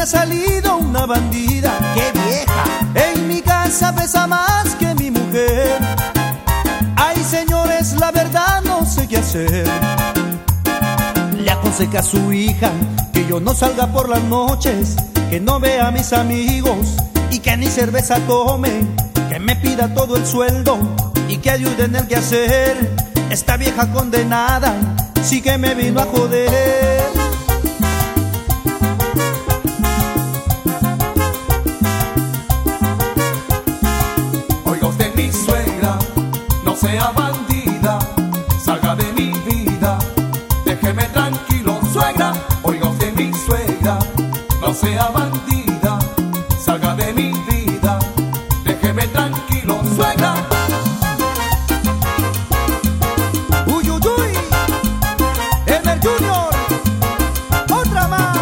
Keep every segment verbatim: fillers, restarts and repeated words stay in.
ha salido una bandida. ¡Qué vieja! En mi casa pesa más que mi mujer. Ay, señores, la verdad no sé qué hacer. Le aconseja a su hija que yo no salga por las noches, que no vea a mis amigos y que ni cerveza tome, que me pida todo el sueldo y que ayude en el quehacer. Esta vieja condenada sí que me vino a joder. Oiga usted, mi suegra, no sea bandida, salga de mi vida, déjeme tranquilo, suegra. Oiga usted, mi suegra, no sea bandida, salga de mi vida, déjeme tranquilo, suegra. Uy, uy, uy, Elmer Junior, otra más.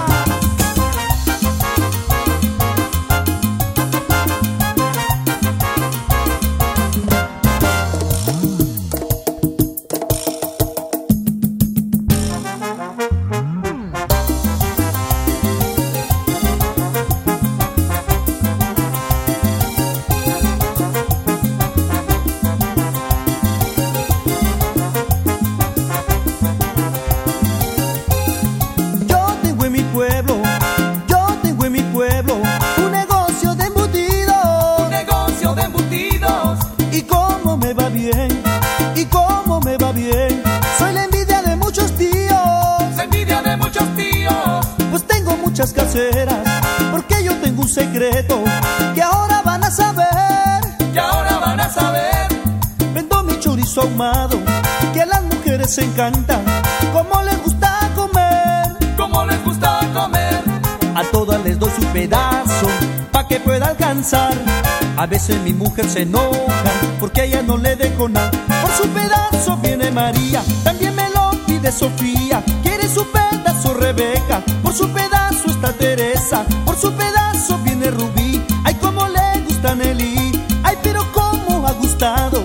Pueblo, yo tengo en mi pueblo un negocio de embutidos, Un negocio de embutidos, y cómo me va bien, y cómo me va bien. Soy la envidia de muchos tíos, la envidia de muchos tíos, pues tengo muchas caseras, porque yo tengo un secreto que ahora van a saber. y ahora van a saber. Vendo mi chorizo ahumado, que a las mujeres encantan, como les gusta comer. Como les gusta comer, A todas les doy su pedazo, pa' que pueda alcanzar. A veces mi mujer se enoja, porque a ella no le dejo nada. Por su pedazo viene María, también me lo pide Sofía. Quiere su pedazo Rebeca, por su pedazo está Teresa. Por su pedazo viene Rubí, ay como le gusta Nelly, ay pero cómo ha gustado